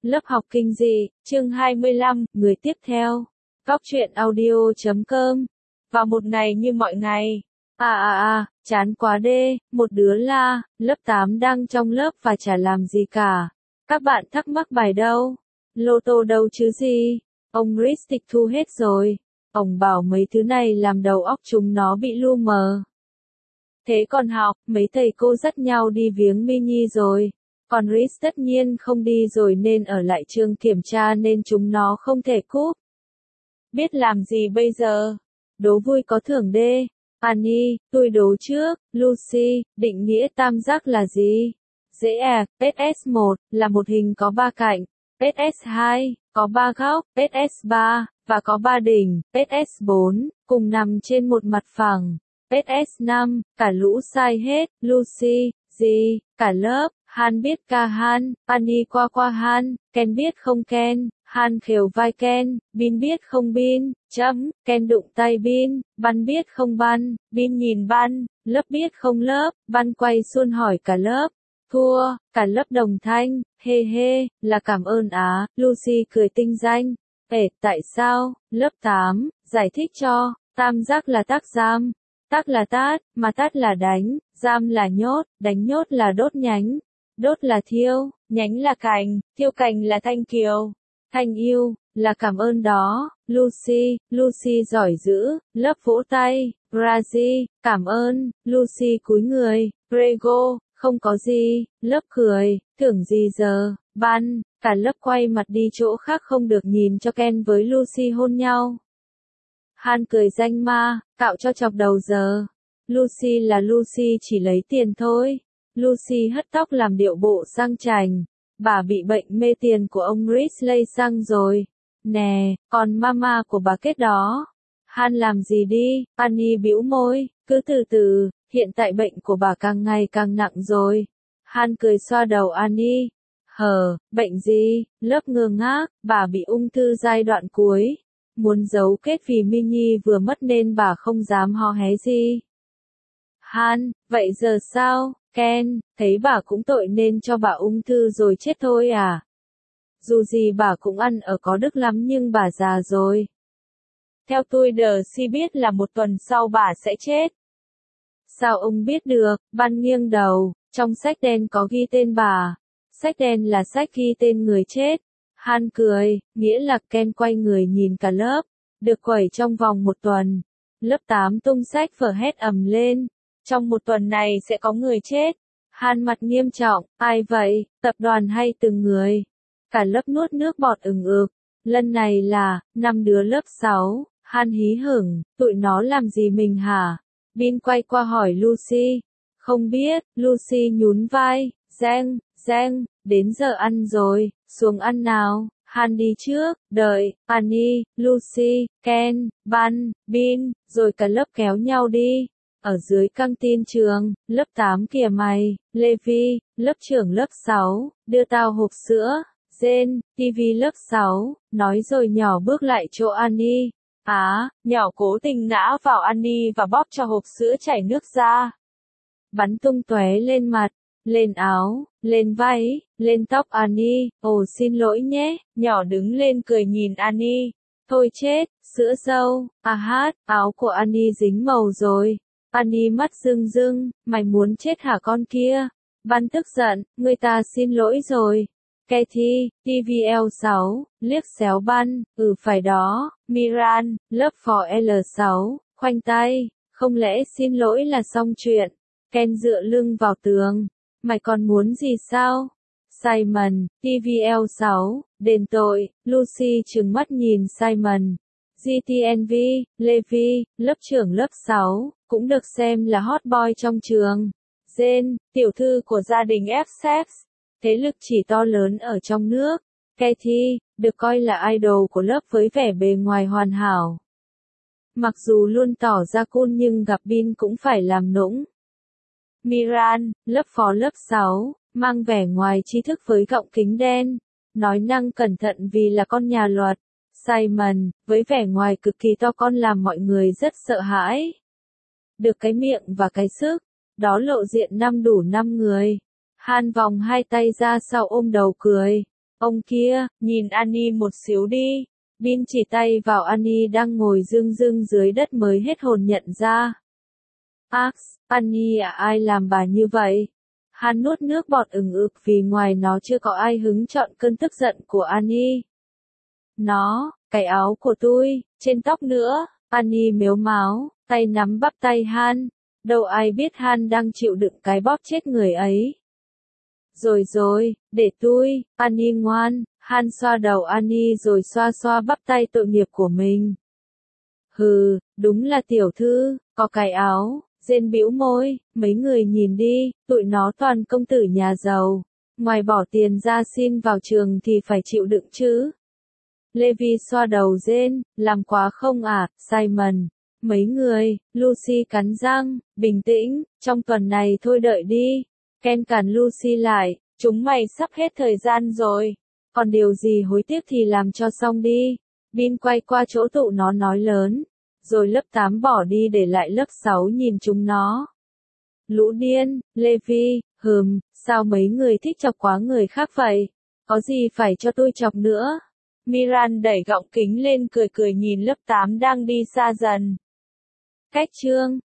Lớp học kinh dị, chương 25, người tiếp theo. Góc truyện audio.com. Vào một ngày như mọi ngày. Chán quá đê, một đứa la, lớp 8 đang trong lớp và chả làm gì cả. Các bạn thắc mắc bài đâu? Lô tô đâu chứ gì? Ông Rich tịch thu hết rồi. Ông bảo mấy thứ này làm đầu óc chúng nó bị lu mờ. Thế còn học, mấy thầy cô dắt nhau đi viếng Mini rồi. Còn Rich tất nhiên không đi rồi nên ở lại trường kiểm tra nên chúng nó không thể cúp. Biết làm gì bây giờ? Đố vui có thưởng đê. Annie, tôi đố trước. Lucy, định nghĩa tam giác là gì? Dễ à, SS1 là một hình có 3 cạnh, SS2 có 3 góc, SS3 và có 3 đỉnh, SS4 cùng nằm trên một mặt phẳng. SS5, cả lũ sai hết. Lucy, gì? Cả lớp. Han biết ca Han, Annie qua Han, Ken biết không Ken, Han khều vai Ken, Bin biết không Bin, Ken đụng tay Bin, Ban biết không Ban, Bin nhìn Ban, lớp biết không lớp, Ban quay xuôn hỏi cả lớp. Thua, cả lớp đồng thanh, he, là cảm ơn á, Lucy cười tinh danh. Tại sao? Lớp 8, giải thích cho, tam giác là tác giam. Tác là tát, mà tát là đánh, giam là nhốt, đánh nhốt là đốt nhánh. Đốt là thiêu, nhánh là cành, thiêu cành là thanh kiều. Thanh yêu, là cảm ơn đó. Lucy giỏi dữ, lớp vỗ tay. Razi, cảm ơn. Lucy cúi người. Prego, không có gì, lớp cười, thưởng gì giờ. Ban, cả lớp quay mặt đi chỗ khác không được nhìn cho Ken với Lucy hôn nhau. Han cười danh ma, cạo cho chọc đầu giờ. Lucy là Lucy chỉ lấy tiền thôi. Lucy hất tóc làm điệu bộ sang chảnh. Bà bị bệnh mê tiền của ông Rich lây sang rồi. Nè, còn mama của bà kết đó. Han làm gì đi? Annie bĩu môi, cứ từ từ, hiện tại bệnh của bà càng ngày càng nặng rồi. Han cười xoa đầu Annie. Bệnh gì? Lớp ngơ ngác, bà bị ung thư giai đoạn cuối. Muốn giấu kết vì Mini vừa mất nên bà không dám ho hé gì. Han, vậy giờ sao? Ken, thấy bà cũng tội nên cho bà ung thư rồi chết thôi à? Dù gì bà cũng ăn ở có đức lắm nhưng bà già rồi. Theo tôi si biết là một tuần sau bà sẽ chết. Sao ông biết được? Ban nghiêng đầu, trong sách đen có ghi tên bà. Sách đen là sách ghi tên người chết. Han cười, nghĩa là Ken quay người nhìn cả lớp. Được quẩy trong vòng một tuần. Lớp 8 tung sách vở hét ầm lên. Trong một tuần này sẽ có người chết. Han mặt nghiêm trọng, ai vậy, tập đoàn hay từng người? Cả lớp nuốt nước bọt ừng ực. Lần này là, 5 đứa lớp 6, Han hí hửng, tụi nó làm gì mình hả? Bin quay qua hỏi Lucy. Không biết, Lucy nhún vai, Giang, đến giờ ăn rồi, xuống ăn nào. Han đi trước, đợi, Annie, Lucy, Ken, Ban, Bin, rồi cả lớp kéo nhau đi. Ở dưới căng tin trường, lớp 8 kìa mày, Levi, lớp trưởng lớp 6, đưa tao hộp sữa. Jen, TV lớp 6, nói rồi nhỏ bước lại chỗ Annie. Nhỏ cố tình ngã vào Annie và bóp cho hộp sữa chảy nước ra. Bắn tung tóe lên mặt, lên áo, lên váy, lên tóc Annie. Ồ xin lỗi nhé, nhỏ đứng lên cười nhìn Annie. Thôi chết, sữa dâu, áo của Annie dính màu rồi. Annie mắt rưng, mày muốn chết hả con kia? Ban tức giận, người ta xin lỗi rồi. Kathy, TVL6, liếc xéo Ban, phải đó. Miran, lớp phò L6, khoanh tay, không lẽ xin lỗi là xong chuyện? Ken dựa lưng vào tường. Mày còn muốn gì sao? Simon, TVL6, đền tội. Lucy trừng mắt nhìn Simon. GTNV, Levi, lớp trưởng lớp 6, cũng được xem là hot boy trong trường. Jen, tiểu thư của gia đình Essex, thế lực chỉ to lớn ở trong nước. Kathy, được coi là idol của lớp với vẻ bề ngoài hoàn hảo. Mặc dù luôn tỏ ra cool nhưng gặp Bin cũng phải làm nũng. Miran, lớp phó lớp 6, mang vẻ ngoài trí thức với gọng kính đen. Nói năng cẩn thận vì là con nhà luật. Simon, với vẻ ngoài cực kỳ to con làm mọi người rất sợ hãi. Được cái miệng và cái sức, đó lộ diện đủ 5 người. Han vòng hai tay ra sau ôm đầu cười. Ông kia, nhìn Annie một xíu đi. Bin chỉ tay vào Annie đang ngồi rưng rưng dưới đất mới hết hồn nhận ra. Ax, Annie à, ai làm bà như vậy? Han nuốt nước bọt ừng ực vì ngoài nó chưa có ai hứng chọn cơn tức giận của Annie. Nó, cái áo của tôi, trên tóc nữa. Annie mếu máo, tay nắm bắp tay Han. Đâu ai biết Han đang chịu đựng cái bóp chết người ấy. Rồi, để tôi, Annie ngoan. Han xoa đầu Annie rồi xoa xoa bắp tay tội nghiệp của mình. Hừ, đúng là tiểu thư, có cái áo. Jane bĩu môi, mấy người nhìn đi, tụi nó toàn công tử nhà giàu. Ngoài bỏ tiền ra xin vào trường thì phải chịu đựng chứ. Levi xoa đầu Jane, làm quá không à, Simon. Mấy người, Lucy cắn răng, bình tĩnh, trong tuần này thôi đợi đi. Ken cản Lucy lại, chúng mày sắp hết thời gian rồi. Còn điều gì hối tiếc thì làm cho xong đi. Bin quay qua chỗ tụi nó nói lớn. Rồi lớp 8 bỏ đi để lại lớp 6 nhìn chúng nó. Lũ điên, Levi, sao mấy người thích chọc quá người khác vậy? Có gì phải cho tôi chọc nữa? Miran đẩy gọng kính lên cười cười nhìn lớp 8 đang đi xa dần. Cách chương